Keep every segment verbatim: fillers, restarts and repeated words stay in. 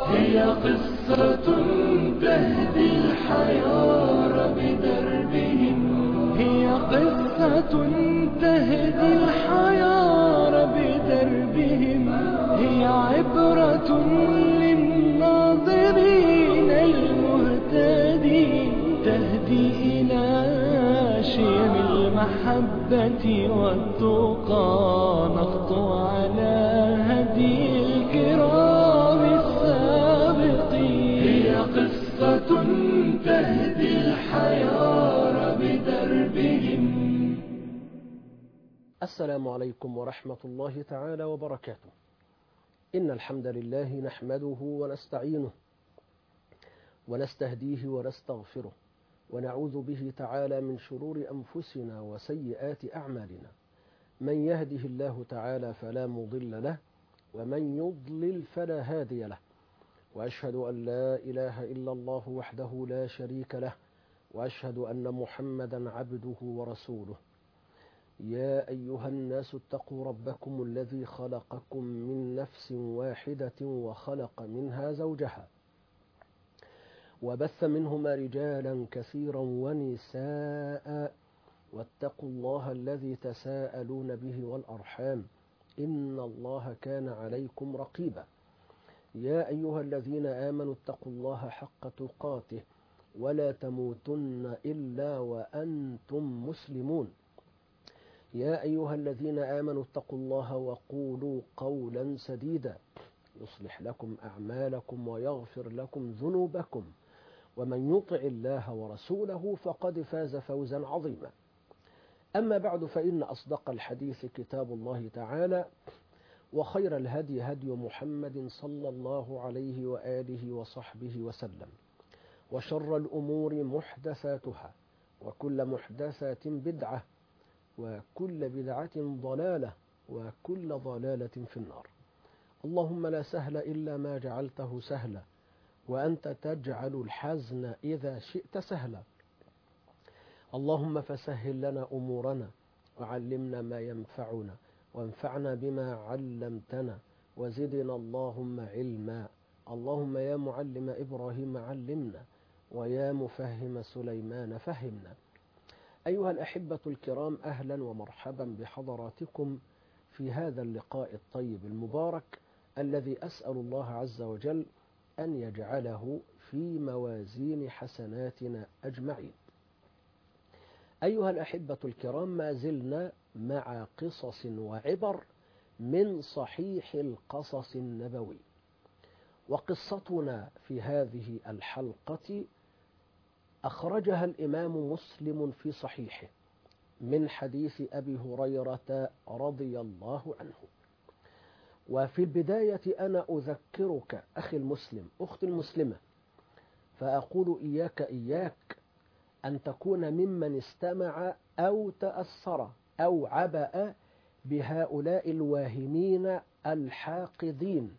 هي قصة تهدي الحيار بدربهم هي قصة تهدي الحيار بدربهم هي عبرة للناظرين المهتدين تهدي إلى شيم المحبة والتقى نخطو على هدي الكرام السابقين هي قصة تهدي الحيار بدربهم. السلام عليكم ورحمة الله تعالى وبركاته. إن الحمد لله نحمده ونستعينه ونستهديه ونستغفره ونعوذ به تعالى من شرور أنفسنا وسيئات أعمالنا. من يهده الله تعالى فلا مضل له ومن يضلل فلا هادي له، وأشهد أن لا إله إلا الله وحده لا شريك له، وأشهد أن محمدا عبده ورسوله. يا أيها الناس اتقوا ربكم الذي خلقكم من نفس واحدة وخلق منها زوجها وبث منهما رجالا كثيرا ونساء، واتقوا الله الذي تساءلون به والأرحام إن الله كان عليكم رقيبا. يا أيها الذين آمنوا اتقوا الله حق تقاته ولا تموتن إلا وأنتم مسلمون. يا أيها الذين آمنوا اتقوا الله وقولوا قولا سديدا يصلح لكم أعمالكم ويغفر لكم ذنوبكم، ومن يطع الله ورسوله فقد فاز فوزا عظيما. أما بعد، فإن أصدق الحديث كتاب الله تعالى، وخير الهدي هدي محمد صلى الله عليه وآله وصحبه وسلم، وشر الأمور محدثاتها، وكل محدثة بدعة، وكل بدعة ضلالة، وكل ضلالة في النار. اللهم لا سهل إلا ما جعلته سهلا، وأنت تجعل الحزن إذا شئت سهلا. اللهم فسهل لنا أمورنا وعلمنا ما ينفعنا وانفعنا بما علمتنا وزدنا اللهم علما. اللهم يا معلم إبراهيم علمنا، ويا مفهم سليمان فهمنا. أيها الأحبة الكرام، أهلا ومرحبا بحضراتكم في هذا اللقاء الطيب المبارك الذي أسأل الله عز وجل أن يجعله في موازين حسناتنا أجمعين. أيها الأحبة الكرام، ما زلنا مع قصص وعبر من صحيح القصص النبوي، وقصتنا في هذه الحلقة أخرجها الإمام مسلم في صحيحه من حديث أبي هريرة رضي الله عنه. وفي البداية أنا أذكرك أخي المسلم أختي المسلمة، فأقول إياك إياك أن تكون ممن استمع أو تأثر أو عبأ بهؤلاء الواهمين الحاقدين،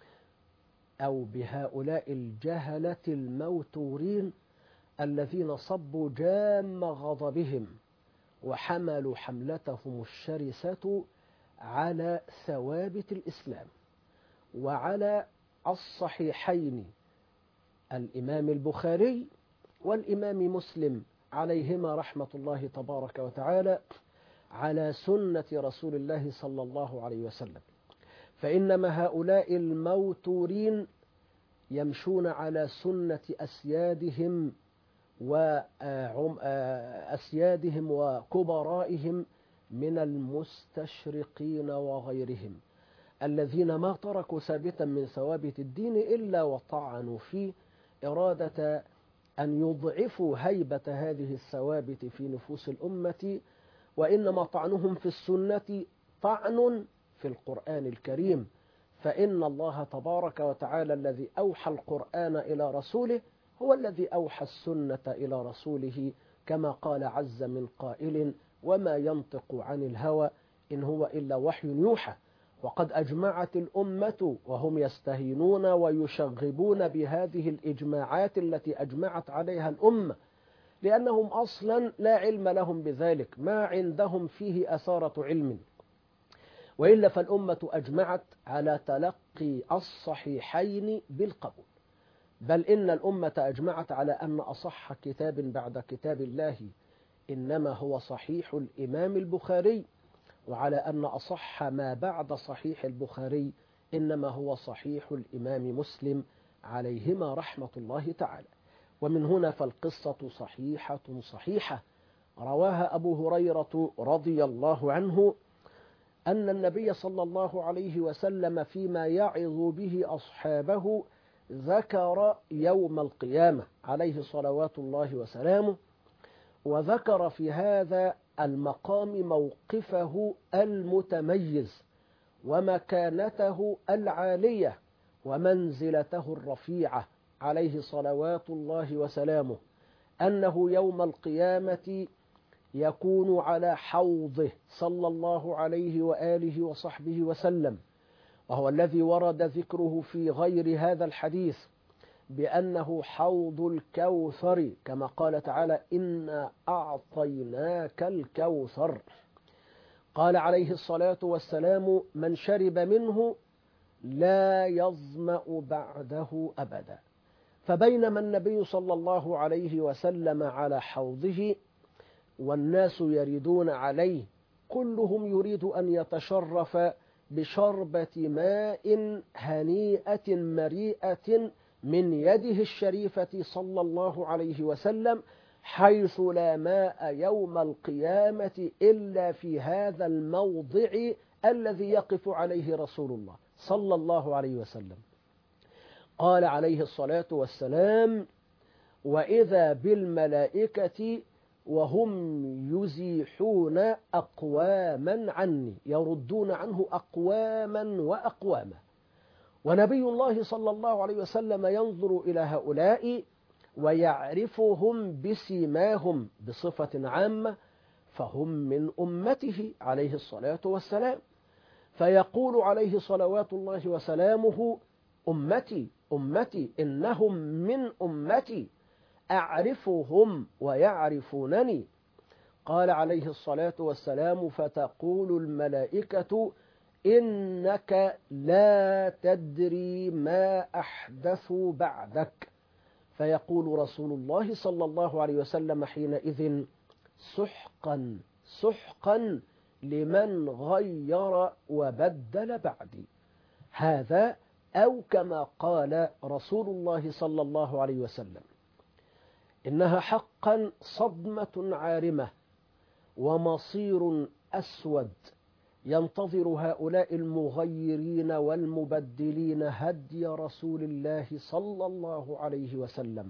أو بهؤلاء الجهلة الموتورين الذين صبوا جام غضبهم وحملوا حملتهم الشرسة على ثوابت الإسلام وعلى الصحيحين الإمام البخاري والإمام مسلم عليهما رحمة الله تبارك وتعالى، على سنة رسول الله صلى الله عليه وسلم. فإنما هؤلاء الموتورين يمشون على سنة أسيادهم وأسيادهم وكبرائهم من المستشرقين وغيرهم، الذين ما تركوا ثابتا من ثوابت الدين إلا وطعنوا فيه إرادة أن يضعفوا هيبة هذه الثوابت في نفوس الأمة. وإنما طعنهم في السنة طعن في القرآن الكريم، فإن الله تبارك وتعالى الذي أوحى القرآن إلى رسوله هو الذي أوحى السنة إلى رسوله، كما قال عز من قائل: وما ينطق عن الهوى إن هو إلا وحي يوحى. وقد أجمعت الأمة وهم يستهينون ويشغبون بهذه الإجماعات التي أجمعت عليها الأمة، لأنهم أصلا لا علم لهم بذلك، ما عندهم فيه أثارة علم. وإلا فالأمة أجمعت على تلقي الصحيحين بالقبول، بل إن الأمة أجمعت على أن أصح كتاب بعد كتاب الله إنما هو صحيح الإمام البخاري، وعلى أن أصح ما بعد صحيح البخاري إنما هو صحيح الإمام مسلم عليهما رحمة الله تعالى. ومن هنا فالقصة صحيحة صحيحة رواها أبو هريرة رضي الله عنه أن النبي صلى الله عليه وسلم فيما يعظ به أصحابه ذكر يوم القيامة عليه صلوات الله وسلامه، وذكر في هذا المقام موقفه المتميز ومكانته العالية ومنزلته الرفيعة عليه صلوات الله وسلامه، أنه يوم القيامة يكون على حوضه صلى الله عليه وآله وصحبه وسلم، وهو الذي ورد ذكره في غير هذا الحديث بأنه حوض الكوثر، كما قال تعالى إنا أعطيناك الكوثر. قال عليه الصلاة والسلام من شرب منه لا يظمأ بعده أبدا. فبينما النبي صلى الله عليه وسلم على حوضه والناس يريدون عليه، كلهم يريد أن يتشرف بشربة ماء هنيئة مريئة من يده الشريفة صلى الله عليه وسلم، حيث لا ماء يوم القيامة إلا في هذا الموضع الذي يقف عليه رسول الله صلى الله عليه وسلم. قال عليه الصلاة والسلام وإذا بالملائكة وهم يزيحون أقواما عني، يردون عنه أقواما وأقواما. ونبي الله صلى الله عليه وسلم ينظر إلى هؤلاء ويعرفهم بسيماهم بصفة عامة، فهم من أمته عليه الصلاة والسلام، فيقول عليه صلوات الله وسلامه أمتي أمتي إنهم من أمتي أعرفهم ويعرفونني. قال عليه الصلاة والسلام فتقول الملائكة إنك لا تدري ما أحدثوا بعدك، فيقول رسول الله صلى الله عليه وسلم حينئذ سحقا سحقا لمن غير وبدل بعدي. هذا أو كما قال رسول الله صلى الله عليه وسلم إنها حقا صدمة عارمة ومصير أسود ينتظر هؤلاء المغيرين والمبدلين هدي رسول الله صلى الله عليه وسلم.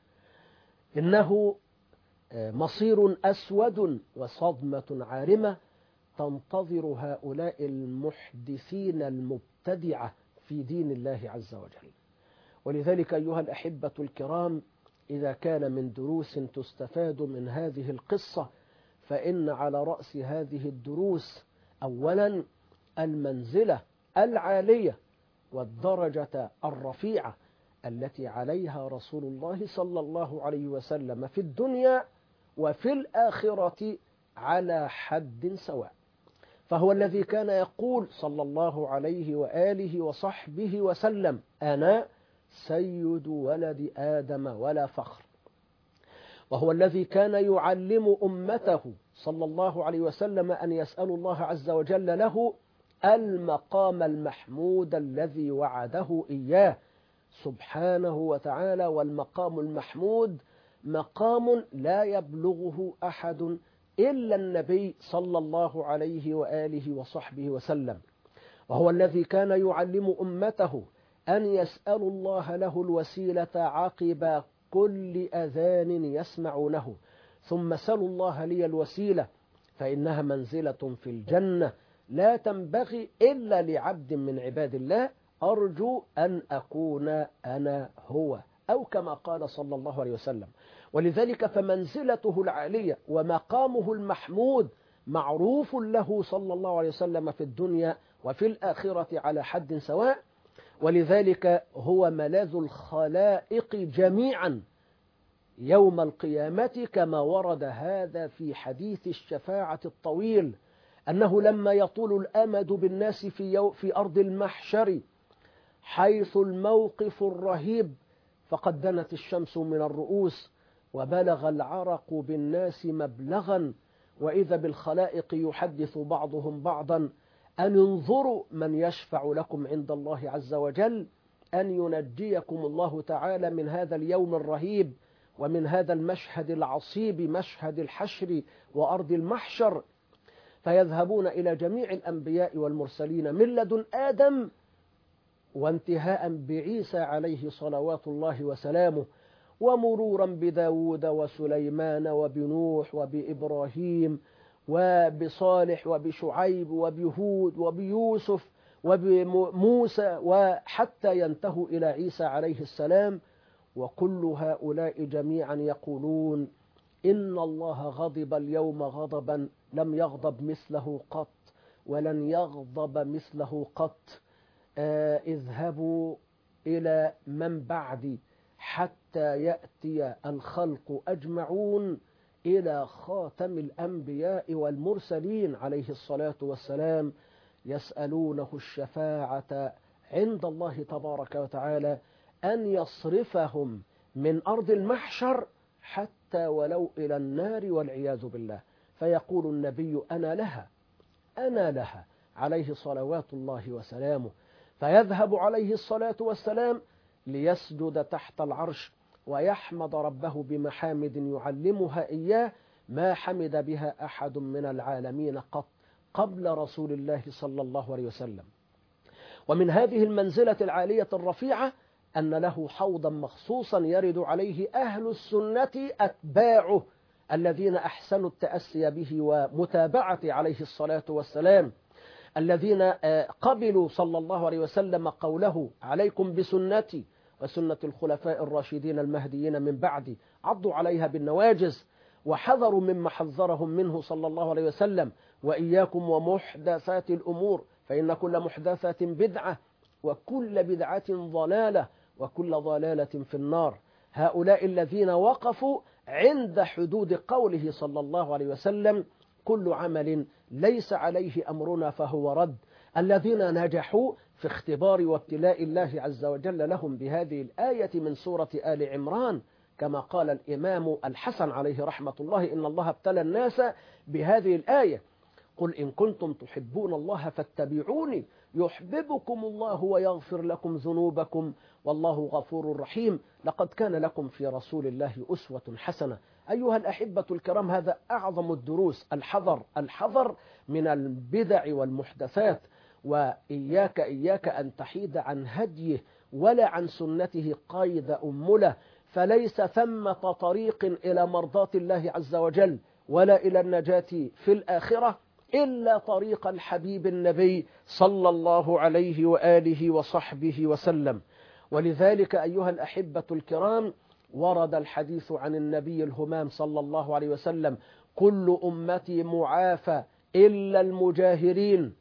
إنه مصير أسود وصدمة عارمة تنتظر هؤلاء المحدثين المبتدعة في دين الله عز وجل. ولذلك أيها الأحبة الكرام، إذا كان من دروس تستفاد من هذه القصة فإن على رأس هذه الدروس أولا المنزلة العالية والدرجة الرفيعة التي عليها رسول الله صلى الله عليه وسلم في الدنيا وفي الآخرة على حد سواء. فهو الذي كان يقول صلى الله عليه وآله وصحبه وسلم أنا سيد ولد آدم ولا فخر. وهو الذي كان يعلم أمته صلى الله عليه وسلم أن يسأل الله عز وجل له المقام المحمود الذي وعده إياه سبحانه وتعالى. والمقام المحمود مقام لا يبلغه أحد إلا النبي صلى الله عليه وآله وصحبه وسلم. وهو الذي كان يعلم أمته أن يسألوا الله له الوسيلة عقب كل أذان يسمعونه، ثم سلوا الله لي الوسيلة فإنها منزلة في الجنة لا تنبغي إلا لعبد من عباد الله، أرجو أن أكون أنا هو، أو كما قال صلى الله عليه وسلم. ولذلك فمنزلته العالية ومقامه المحمود معروف له صلى الله عليه وسلم في الدنيا وفي الآخرة على حد سواء. ولذلك هو ملاذ الخلائق جميعا يوم القيامة، كما ورد هذا في حديث الشفاعة الطويل أنه لما يطول الأمد بالناس في, يو في أرض المحشر حيث الموقف الرهيب، فقد دنت الشمس من الرؤوس وبلغ العرق بالناس مبلغا، وإذا بالخلائق يحدث بعضهم بعضا أن انظروا من يشفع لكم عند الله عز وجل، أن ينجيكم الله تعالى من هذا اليوم الرهيب ومن هذا المشهد العصيب، مشهد الحشر وأرض المحشر. فيذهبون إلى جميع الأنبياء والمرسلين من لدن آدم وانتهاء بعيسى عليه صلوات الله وسلامه، ومرورا بداود وسليمان وبنوح وبإبراهيم وبصالح وبشعيب وبهود وبيوسف وبموسى، وحتى ينتهوا إلى عيسى عليه السلام. وكل هؤلاء جميعا يقولون إن الله غضب اليوم غضبا لم يغضب مثله قط ولن يغضب مثله قط. آه اذهبوا إلى من بعدي حتى يأتي الخلق أجمعون إلى خاتم الأنبياء والمرسلين عليه الصلاة والسلام، يسألونه الشفاعة عند الله تبارك وتعالى أن يصرفهم من أرض المحشر حتى ولو إلى النار والعياذ بالله. فيقول النبي أنا لها أنا لها عليه صلوات الله وسلامه، فيذهب عليه الصلاة والسلام ليسجد تحت العرش ويحمد ربه بمحامد يعلمها إياه ما حمد بها أحد من العالمين قط قبل رسول الله صلى الله عليه وسلم. ومن هذه المنزلة العالية الرفيعة أن له حوضا مخصوصا يرد عليه أهل السنة أتباعه الذين أحسنوا التأسي به ومتابعة عليه الصلاة والسلام، الذين قبلوا صلى الله عليه وسلم قوله عليكم بسنتي وسنة الخلفاء الراشدين المهديين من بعدي، عضوا عليها بالنواجز وحذروا مما حذرهم منه صلى الله عليه وسلم، وإياكم ومحدثات الأمور فإن كل محدثة بدعة وكل بدعة ضلالة وكل ضلالة في النار. هؤلاء الذين وقفوا عند حدود قوله صلى الله عليه وسلم كل عمل ليس عليه أمرنا فهو رد، الذين نجحوا في اختبار وابتلاء الله عز وجل لهم بهذه الآية من سورة آل عمران، كما قال الإمام الحسن عليه رحمة الله إن الله ابتلى الناس بهذه الآية قل إن كنتم تحبون الله فاتبعوني يحببكم الله ويغفر لكم ذنوبكم والله غفور رحيم لقد كان لكم في رسول الله أسوة حسنة. أيها الأحبة الكرام، هذا أعظم الدروس، الحذر الحذر من البدع والمحدثات، وإياك إياك أن تحيد عن هديه ولا عن سنته قيد أمله، فليس ثمة طريق إلى مرضاة الله عز وجل ولا إلى النجاة في الآخرة إلا طريق الحبيب النبي صلى الله عليه وآله وصحبه وسلم. ولذلك أيها الأحبة الكرام ورد الحديث عن النبي الهمام صلى الله عليه وسلم كل أمتي معافى إلا المجاهرين،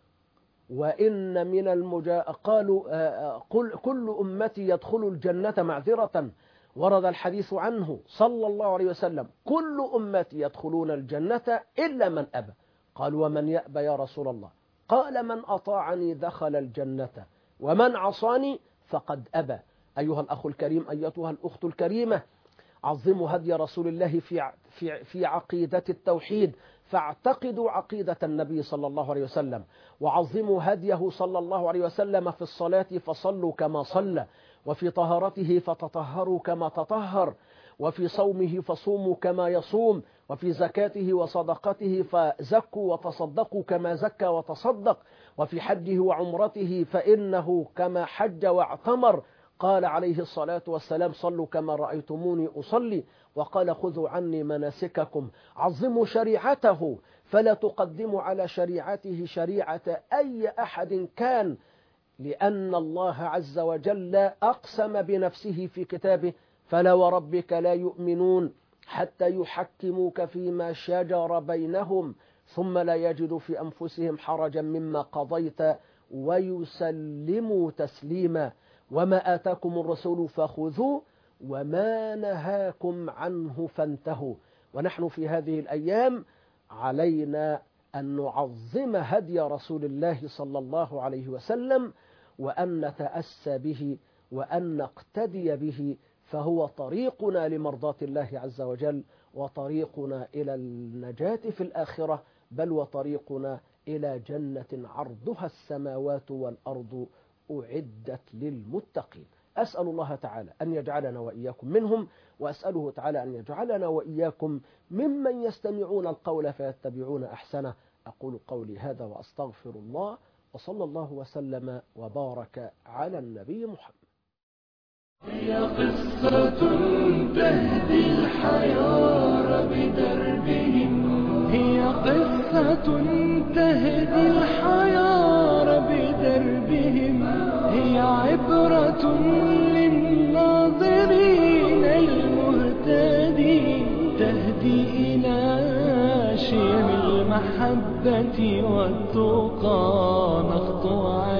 وإن من المجا... قالوا قل كل أمتي يدخل الجنة معذرة، ورد الحديث عنه صلى الله عليه وسلم كل أمتي يدخلون الجنة إلا من أبى. قالوا ومن يأبى يا رسول الله؟ قال من أطاعني دخل الجنة ومن عصاني فقد أبى. أيها الأخ الكريم، أيتها الأخت الكريمة، عظموا هدي رسول الله في في في عقيدة التوحيد، فاعتقدوا عقيدة النبي صلى الله عليه وسلم، وعظموا هديه صلى الله عليه وسلم في الصلاة فصلوا كما صلى، وفي طهارته فتطهروا كما تطهر، وفي صومه فصوموا كما يصوم، وفي زكاته وصدقته فزكوا وتصدقوا كما زكى وتصدق، وفي حجه وعمرته فإنه كما حج واعتمر. قال عليه الصلاة والسلام صلوا كما رأيتموني أصلي، وقال خذوا عني مناسككم. عظموا شريعته فلا تقدموا على شريعته شريعة أي أحد كان، لأن الله عز وجل أقسم بنفسه في كتابه فلا وربك لا يؤمنون حتى يحكموك فيما شجر بينهم ثم لا يجدوا في أنفسهم حرجا مما قضيت ويسلموا تسليما. وما آتاكم الرسول فخذوه وما نهاكم عنه فانتهوا. ونحن في هذه الأيام علينا أن نعظم هدي رسول الله صلى الله عليه وسلم وأن نتأسى به وأن نقتدي به، فهو طريقنا لمرضاة الله عز وجل، وطريقنا إلى النجاة في الآخرة، بل وطريقنا إلى جنة عرضها السماوات والأرض أعدت للمتقين. أسأل الله تعالى أن يجعلنا وإياكم منهم، وأسأله تعالى أن يجعلنا وإياكم ممن يستمعون القول فيتبعون أحسنه. أقول قولي هذا وأستغفر الله، وصلى الله وسلم وبارك على النبي محمد. هي قصة تهدي الحيار بدربهم، هي قصة تهدي الحيار بدربهم، هي عبرة للناظرين المهتدين، تهدي إلى شيم المحبة والتقى، نخطو